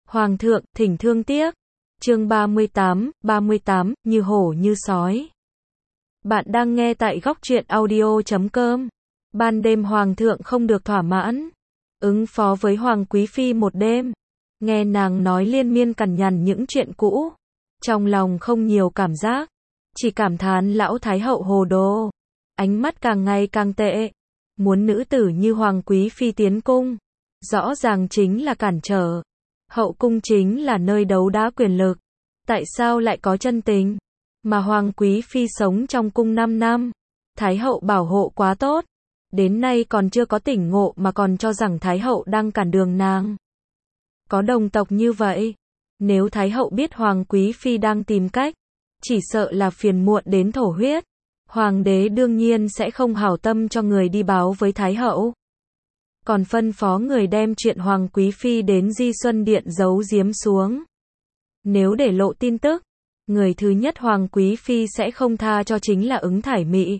Hoàng thượng, thỉnh thương tiếc. Chương 38, như hổ như sói. Bạn đang nghe tại góc truyện audio.com. Ban đêm hoàng thượng không được thỏa mãn, ứng phó với hoàng quý phi một đêm, nghe nàng nói liên miên cằn nhằn những chuyện cũ, trong lòng không nhiều cảm giác, chỉ cảm thán lão thái hậu hồ đồ, ánh mắt càng ngày càng tệ, muốn nữ tử như hoàng quý phi tiến cung, rõ ràng chính là cản trở. Hậu cung chính là nơi đấu đá quyền lực, tại sao lại có chân tình? Mà hoàng quý phi sống trong cung 5 năm, thái hậu bảo hộ quá tốt, đến nay còn chưa có tỉnh ngộ mà còn cho rằng thái hậu đang cản đường nàng. Có đồng tộc như vậy, nếu thái hậu biết hoàng quý phi đang tìm cách, chỉ sợ là phiền muộn đến thổ huyết. Hoàng đế đương nhiên sẽ không hảo tâm cho người đi báo với thái hậu, còn phân phó người đem chuyện hoàng quý phi đến Di Xuân Điện giấu giếm xuống. Nếu để lộ tin tức, người thứ nhất hoàng quý phi sẽ không tha cho chính là Ứng Thải Mị.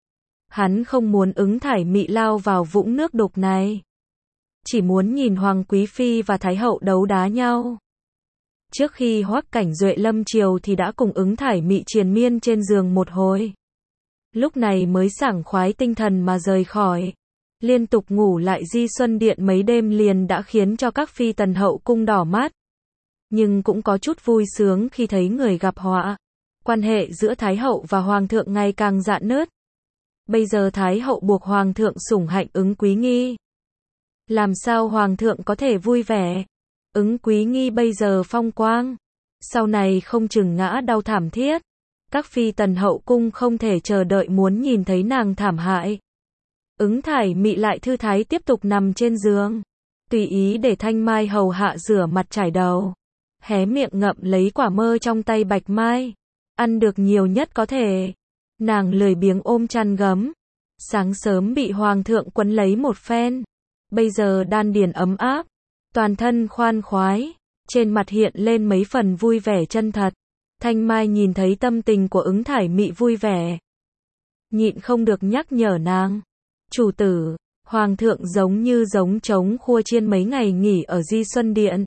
Hắn không muốn Ứng Thải Mị lao vào vũng nước đục này, chỉ muốn nhìn hoàng quý phi và thái hậu đấu đá nhau. Trước khi Hoắc Cảnh Duệ lâm triều thì đã cùng Ứng Thải Mị triền miên trên giường một hồi, lúc này mới sảng khoái tinh thần mà rời khỏi. Liên tục ngủ lại Di Xuân Điện mấy đêm liền đã khiến cho các phi tần hậu cung đỏ mắt, nhưng cũng có chút vui sướng khi thấy người gặp họa. Quan hệ giữa thái hậu và hoàng thượng ngày càng rạn nứt. Bây giờ thái hậu buộc hoàng thượng sủng hạnh Ứng Quý Nghi, làm sao hoàng thượng có thể vui vẻ? Ứng Quý Nghi bây giờ phong quang, sau này không chừng ngã đau thảm thiết. Các phi tần hậu cung không thể chờ đợi muốn nhìn thấy nàng thảm hại. Ứng Thải Mị lại thư thái tiếp tục nằm trên giường, tùy ý để Thanh Mai hầu hạ rửa mặt trải đầu, hé miệng ngậm lấy quả mơ trong tay Bạch Mai, ăn được nhiều nhất có thể. Nàng lười biếng ôm chăn gấm, sáng sớm bị hoàng thượng quấn lấy một phen, bây giờ đan điền ấm áp, toàn thân khoan khoái, trên mặt hiện lên mấy phần vui vẻ chân thật. Thanh Mai nhìn thấy tâm tình của Ứng Thải Mị vui vẻ, nhịn không được nhắc nhở nàng. Chủ tử, hoàng thượng giống như giống trống khua chiên mấy ngày nghỉ ở Di Xuân Điện,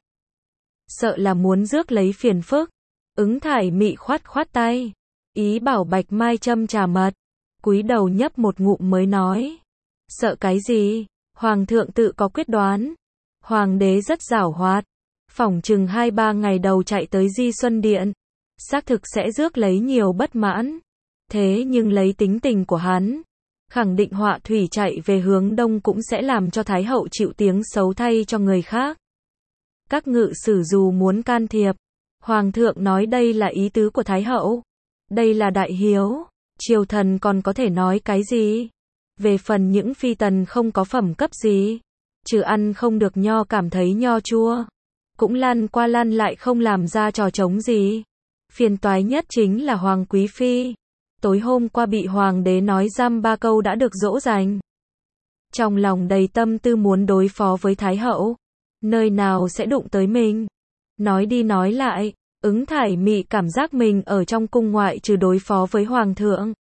sợ là muốn rước lấy phiền phức. Ứng Thải Mị khoát khoát tay, ý bảo Bạch Mai châm trà mật, cúi đầu nhấp một ngụm mới nói, sợ cái gì, hoàng thượng tự có quyết đoán. Hoàng đế rất giảo hoạt, phỏng chừng 2-3 ngày đầu chạy tới Di Xuân Điện, xác thực sẽ rước lấy nhiều bất mãn, thế nhưng lấy tính tình của hắn, khẳng định họa thủy chạy về hướng đông cũng sẽ làm cho thái hậu chịu tiếng xấu thay cho người khác. Các ngự sử dù muốn can thiệp, hoàng thượng nói đây là ý tứ của thái hậu, đây là đại hiếu, triều thần còn có thể nói cái gì? Về phần những phi tần không có phẩm cấp gì, trừ ăn không được nho cảm thấy nho chua, cũng lăn qua lăn lại không làm ra trò trống gì. Phiền toái nhất chính là hoàng quý phi, tối hôm qua bị hoàng đế nói dăm 3 câu đã được dỗ dành, trong lòng đầy tâm tư muốn đối phó với thái hậu, nơi nào sẽ đụng tới mình. Nói đi nói lại, Ứng Thải Mị cảm giác mình ở trong cung ngoại trừ đối phó với hoàng thượng,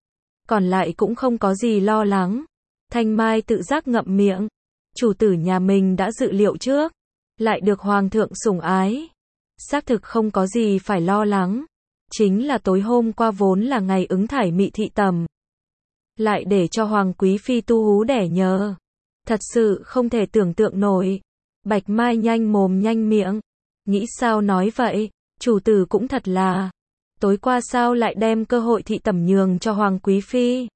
còn lại cũng không có gì lo lắng. Thanh Mai tự giác ngậm miệng, chủ tử nhà mình đã dự liệu trước, lại được hoàng thượng sủng ái, xác thực không có gì phải lo lắng. Chính là tối hôm qua vốn là ngày Ứng Thải Mị thị tẩm, lại để cho hoàng quý phi tu hú đẻ nhờ, thật sự không thể tưởng tượng nổi. Bạch Mai nhanh mồm nhanh miệng, nghĩ sao nói vậy, chủ tử cũng thật là, tối qua sao lại đem cơ hội thị tẩm nhường cho hoàng quý phi.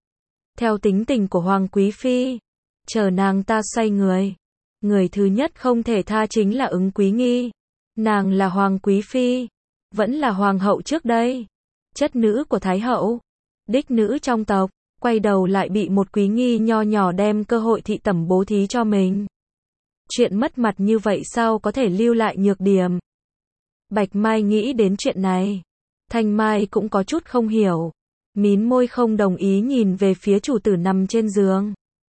Theo tính tình của hoàng quý phi, chờ nàng ta xoay người thứ nhất không thể tha chính là Ứng Quý Nghi. Nàng là hoàng quý phi, vẫn là hoàng hậu trước đây, chất nữ của thái hậu, đích nữ trong tộc, quay đầu lại bị một Quý Nghi nho nhỏ đem cơ hội thị tẩm bố thí cho mình. Chuyện mất mặt như vậy sao có thể lưu lại nhược điểm? Bạch Mai nghĩ đến chuyện này, Thanh Mai cũng có chút không hiểu, mím môi không đồng ý nhìn về phía chủ tử nằm trên giường.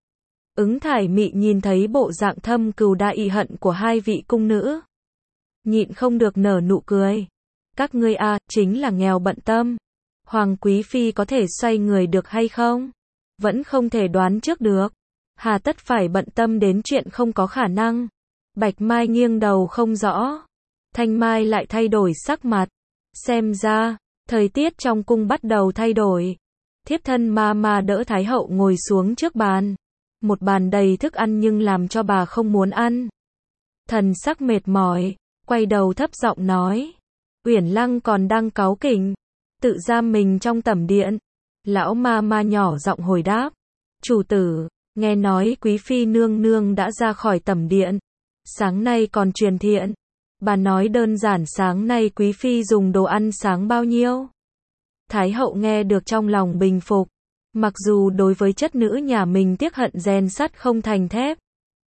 Ứng Thải Mị nhìn thấy bộ dạng thâm cừu đa ị hận của hai vị cung nữ, nhịn không được nở nụ cười. Các ngươi a, chính là nghèo bận tâm. Hoàng quý phi có thể xoay người được hay không? Vẫn không thể đoán trước được. Hà tất phải bận tâm đến chuyện không có khả năng. Bạch Mai nghiêng đầu không rõ. Thanh Mai lại thay đổi sắc mặt. Xem ra, thời tiết trong cung bắt đầu thay đổi. Thiếp thân ma đỡ Thái hậu ngồi xuống trước bàn. Một bàn đầy thức ăn nhưng làm cho bà không muốn ăn. Thần sắc mệt mỏi, quay đầu thấp giọng nói. Uyển Lăng còn đang cáu kỉnh, tự giam mình trong tẩm điện. Lão ma nhỏ giọng hồi đáp. Chủ tử, nghe nói quý phi nương nương đã ra khỏi tẩm điện. Sáng nay còn truyền thiện. Bà nói đơn giản sáng nay quý phi dùng đồ ăn sáng bao nhiêu. Thái hậu nghe được trong lòng bình phục. Mặc dù đối với chất nữ nhà mình tiếc hận rèn sắt không thành thép.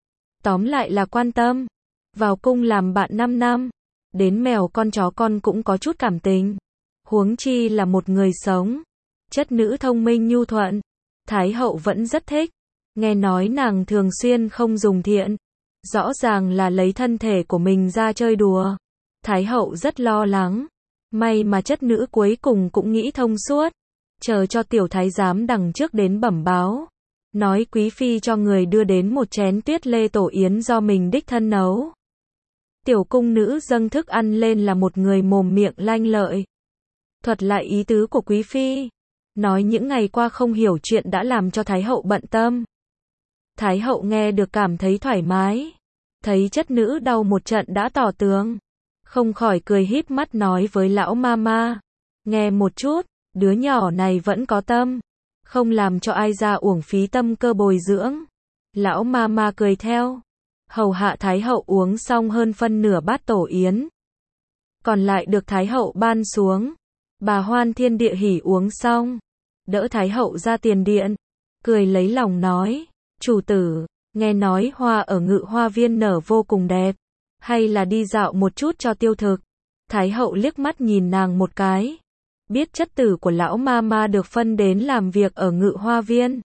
Tóm lại là quan tâm. Vào cung làm bạn 5 năm. Đến mèo con chó con cũng có chút cảm tình. Huống chi là một người sống. Chất nữ thông minh nhu thuận. Thái hậu vẫn rất thích. Nghe nói nàng thường xuyên không dùng thiện. Rõ ràng là lấy thân thể của mình ra chơi đùa. Thái hậu rất lo lắng. May mà chất nữ cuối cùng cũng nghĩ thông suốt. Chờ cho tiểu thái giám đằng trước đến bẩm báo. Nói quý phi cho người đưa đến một chén tuyết lê tổ yến do mình đích thân nấu. Tiểu cung nữ dâng thức ăn lên là một người mồm miệng lanh lợi. Thuật lại ý tứ của quý phi. Nói những ngày qua không hiểu chuyện đã làm cho Thái hậu bận tâm. Thái hậu nghe được cảm thấy thoải mái. Thấy chất nữ đau một trận đã tỏ tướng. Không khỏi cười híp mắt nói với lão ma. Nghe một chút, đứa nhỏ này vẫn có tâm. Không làm cho ai ra uổng phí tâm cơ bồi dưỡng. Lão ma cười theo. Hầu hạ Thái hậu uống xong hơn phân nửa bát tổ yến. Còn lại được Thái hậu ban xuống. Bà hoan thiên địa hỉ uống xong. Đỡ Thái hậu ra tiền điện. Cười lấy lòng nói. Chủ tử, nghe nói hoa ở Ngự Hoa Viên nở vô cùng đẹp. Hay là đi dạo một chút cho tiêu thực. Thái hậu liếc mắt nhìn nàng một cái. Biết chất tử của lão ma được phân đến làm việc ở Ngự Hoa Viên.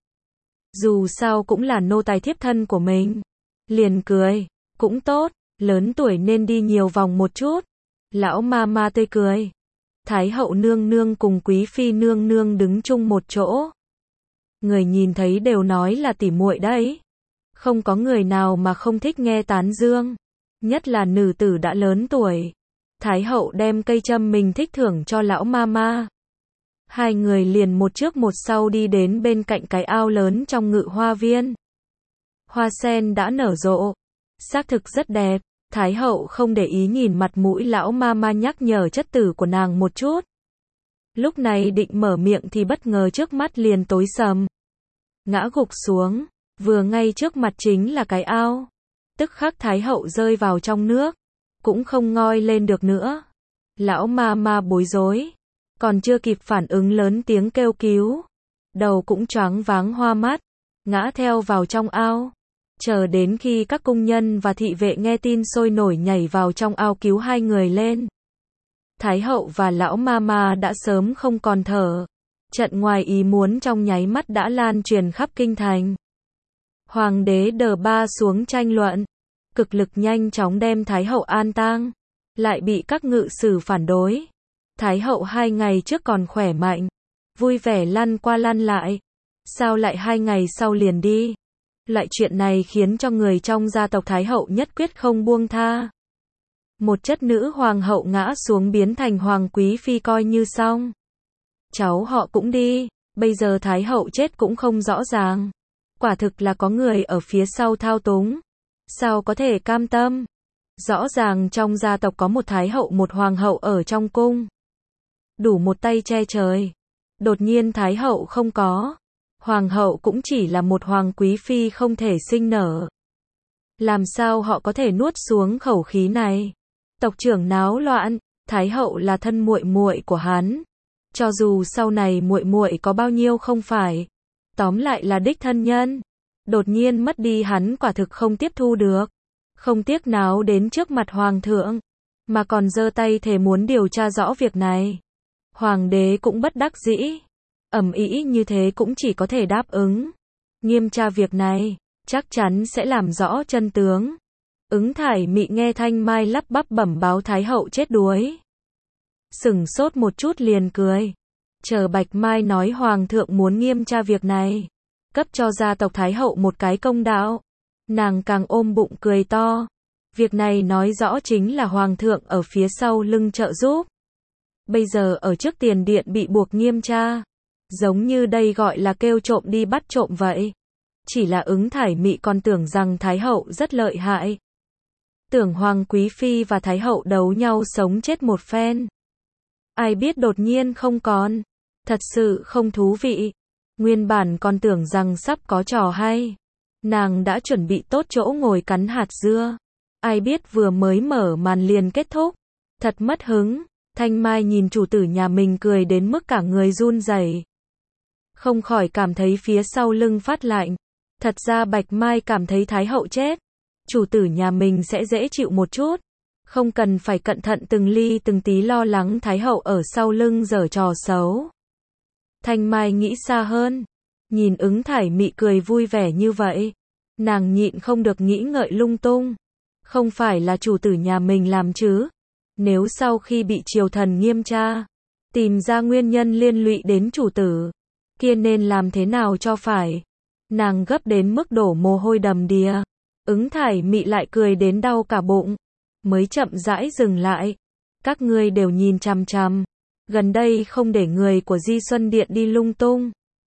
Dù sao cũng là nô tài thiếp thân của mình. Liền cười. Cũng tốt, lớn tuổi nên đi nhiều vòng một chút. Lão ma tươi cười. Thái hậu nương nương cùng quý phi nương nương đứng chung một chỗ. Người nhìn thấy đều nói là tỉ muội đấy. Không có người nào mà không thích nghe tán dương. Nhất là nữ tử đã lớn tuổi. Thái hậu đem cây châm mình thích thưởng cho lão ma. Hai người liền một trước một sau đi đến bên cạnh cái ao lớn trong Ngự Hoa Viên. Hoa sen đã nở rộ. Xác thực rất đẹp. Thái hậu không để ý nhìn mặt mũi lão ma nhắc nhở chất tử của nàng một chút. Lúc này định mở miệng thì bất ngờ trước mắt liền tối sầm. Ngã gục xuống. Vừa ngay trước mặt chính là cái ao. Tức khắc Thái hậu rơi vào trong nước. Cũng không ngoi lên được nữa. Lão ma bối rối. Còn chưa kịp phản ứng lớn tiếng kêu cứu. Đầu cũng choáng váng hoa mắt. Ngã theo vào trong ao. Chờ đến khi các cung nhân và thị vệ nghe tin sôi nổi nhảy vào trong ao cứu hai người lên. Thái hậu và lão ma đã sớm không còn thở. Trận ngoài ý muốn trong nháy mắt đã lan truyền khắp kinh thành. Hoàng đế đờ ba xuống tranh luận. Cực lực nhanh chóng đem Thái hậu an táng. Lại bị các ngự sử phản đối. Thái hậu 2 ngày trước còn khỏe mạnh. Vui vẻ lăn qua lăn lại. Sao lại 2 ngày sau liền đi? Loại chuyện này khiến cho người trong gia tộc Thái hậu nhất quyết không buông tha. Một chất nữ hoàng hậu ngã xuống biến thành hoàng quý phi coi như xong. Cháu họ cũng đi. Bây giờ Thái hậu chết cũng không rõ ràng. Quả thực là có người ở phía sau thao túng. Sao có thể cam tâm? Rõ ràng trong gia tộc có một thái hậu một hoàng hậu ở trong cung. Đủ một tay che trời. Đột nhiên thái hậu không có. Hoàng hậu cũng chỉ là một hoàng quý phi không thể sinh nở. Làm sao họ có thể nuốt xuống khẩu khí này? Tộc trưởng náo loạn, thái hậu là thân muội muội của hắn. Cho dù sau này muội muội có bao nhiêu không phải, tóm lại là đích thân nhân. Đột nhiên mất đi hắn quả thực không tiếp thu được. Không tiếc náo đến trước mặt hoàng thượng, mà còn giơ tay thề muốn điều tra rõ việc này. Hoàng đế cũng bất đắc dĩ. Ầm ĩ như thế cũng chỉ có thể đáp ứng. Nghiêm tra việc này, chắc chắn sẽ làm rõ chân tướng. Ứng Thải Mị nghe Thanh Mai lắp bắp bẩm báo thái hậu chết đuối. Sửng sốt một chút liền cười. Chờ Bạch Mai nói hoàng thượng muốn nghiêm tra việc này, cấp cho gia tộc thái hậu một cái công đạo. Nàng càng ôm bụng cười to. Việc này nói rõ chính là Hoàng thượng ở phía sau lưng trợ giúp. Bây giờ ở trước tiền điện bị buộc nghiêm tra. Giống như đây gọi là kêu trộm đi bắt trộm vậy. Chỉ là Ứng Thải Mị còn tưởng rằng Thái hậu rất lợi hại. Tưởng Hoàng Quý Phi và Thái hậu đấu nhau sống chết một phen. Ai biết đột nhiên không còn. Thật sự không thú vị. Nguyên bản còn tưởng rằng sắp có trò hay. Nàng đã chuẩn bị tốt chỗ ngồi cắn hạt dưa. Ai biết vừa mới mở màn liền kết thúc. Thật mất hứng. Thanh Mai nhìn chủ tử nhà mình cười đến mức cả người run rẩy. Không khỏi cảm thấy phía sau lưng phát lạnh. Thật ra Bạch Mai cảm thấy Thái hậu chết. Chủ tử nhà mình sẽ dễ chịu một chút. Không cần phải cẩn thận từng ly từng tí lo lắng Thái hậu ở sau lưng giở trò xấu. Thanh Mai nghĩ xa hơn. Nhìn Ứng Thải Mị cười vui vẻ như vậy. Nàng nhịn không được nghĩ ngợi lung tung. Không phải là chủ tử nhà mình làm chứ. Nếu sau khi bị triều thần nghiêm tra, tìm ra nguyên nhân liên lụy đến chủ tử, kia nên làm thế nào cho phải. Nàng gấp đến mức đổ mồ hôi đầm đìa. Ứng Thải Mị lại cười đến đau cả bụng. Mới chậm rãi dừng lại. Các ngươi đều nhìn chằm chằm. Gần đây không để người của Di Xuân Điện đi lung tung.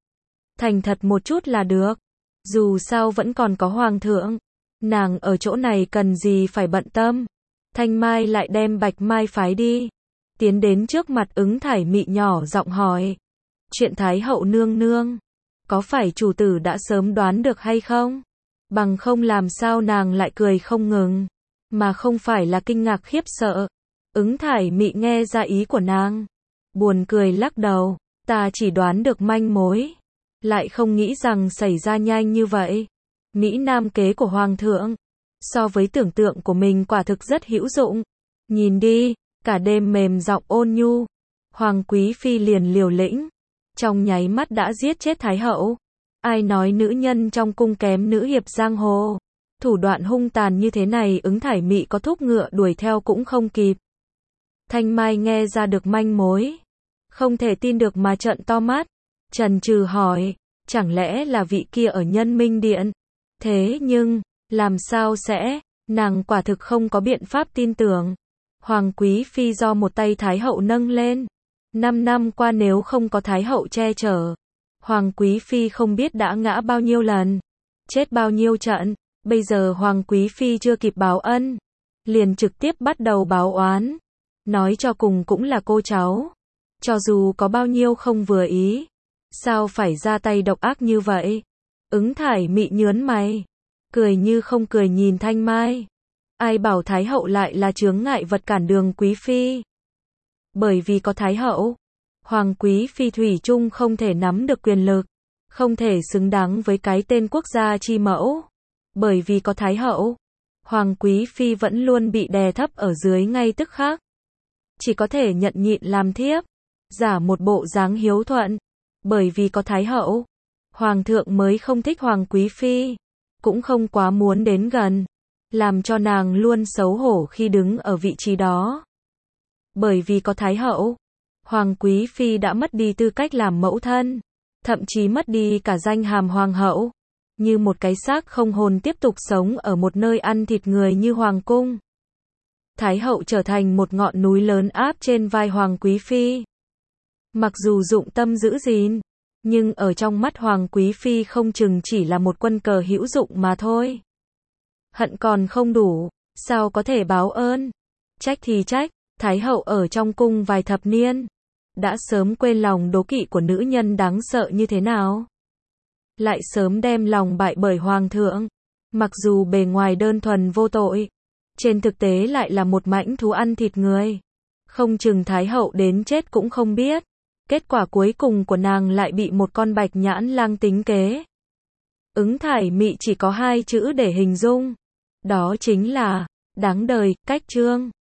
Thành thật một chút là được. Dù sao vẫn còn có Hoàng thượng. Nàng ở chỗ này cần gì phải bận tâm. Thanh Mai lại đem Bạch Mai phái đi. Tiến đến trước mặt Ứng Thải Mị nhỏ giọng hỏi. Chuyện Thái hậu nương nương. Có phải chủ tử đã sớm đoán được hay không? Bằng không làm sao nàng lại cười không ngừng. Mà không phải là kinh ngạc khiếp sợ. Ứng Thải Mị nghe ra ý của nàng. Buồn cười lắc đầu. Ta chỉ đoán được manh mối. Lại không nghĩ rằng xảy ra nhanh như vậy. Mỹ Nam kế của Hoàng thượng. So với tưởng tượng của mình quả thực rất hữu dụng. Nhìn đi, cả đêm mềm giọng ôn nhu. Hoàng Quý Phi liền liều lĩnh. Trong nháy mắt đã giết chết Thái hậu. Ai nói nữ nhân trong cung kém nữ hiệp giang hồ. Thủ đoạn hung tàn như thế này Ứng Thải Mị có thúc ngựa đuổi theo cũng không kịp. Thanh Mai nghe ra được manh mối. Không thể tin được mà trợn to mắt. Chần chừ hỏi, chẳng lẽ là vị kia ở Nhân Minh Điện? Thế nhưng, làm sao sẽ, nàng quả thực không có biện pháp tin tưởng. Hoàng Quý Phi do một tay Thái hậu nâng lên. 5 năm qua nếu không có Thái hậu che chở, Hoàng Quý Phi không biết đã ngã bao nhiêu lần, chết bao nhiêu trận. Bây giờ Hoàng Quý Phi chưa kịp báo ân, liền trực tiếp bắt đầu báo oán. Nói cho cùng cũng là cô cháu. Cho dù có bao nhiêu không vừa ý, sao phải ra tay độc ác như vậy? Ứng Thải Mị nhớn mày, cười như không cười nhìn Thanh Mai. Ai bảo Thái hậu lại là chướng ngại vật cản đường Quý Phi? Bởi vì có Thái hậu, Hoàng Quý Phi thủy chung không thể nắm được quyền lực, không thể xứng đáng với cái tên quốc gia chi mẫu. Bởi vì có Thái hậu, Hoàng Quý Phi vẫn luôn bị đè thấp ở dưới ngay tức khắc. Chỉ có thể nhận nhịn làm thiếp, giả một bộ dáng hiếu thuận. Bởi vì có Thái hậu, Hoàng thượng mới không thích Hoàng Quý Phi, cũng không quá muốn đến gần, làm cho nàng luôn xấu hổ khi đứng ở vị trí đó. Bởi vì có Thái hậu, Hoàng Quý Phi đã mất đi tư cách làm mẫu thân, thậm chí mất đi cả danh hàm Hoàng hậu. Như một cái xác không hồn tiếp tục sống ở một nơi ăn thịt người như Hoàng cung. Thái hậu trở thành một ngọn núi lớn áp trên vai Hoàng Quý Phi. Mặc dù dụng tâm giữ gìn, nhưng ở trong mắt Hoàng Quý Phi không chừng chỉ là một quân cờ hữu dụng mà thôi. Hận còn không đủ, sao có thể báo ơn? Trách thì trách, Thái hậu ở trong cung vài thập niên, đã sớm quên lòng đố kỵ của nữ nhân đáng sợ như thế nào. Lại sớm đem lòng bại bởi Hoàng thượng. Mặc dù bề ngoài đơn thuần vô tội, trên thực tế lại là một mãnh thú ăn thịt người. Không chừng Thái hậu đến chết cũng không biết. Kết quả cuối cùng của nàng lại bị một con bạch nhãn lang tính kế. Ứng Thải Mị chỉ có 2 chữ để hình dung. Đó chính là, đáng đời, cách trương.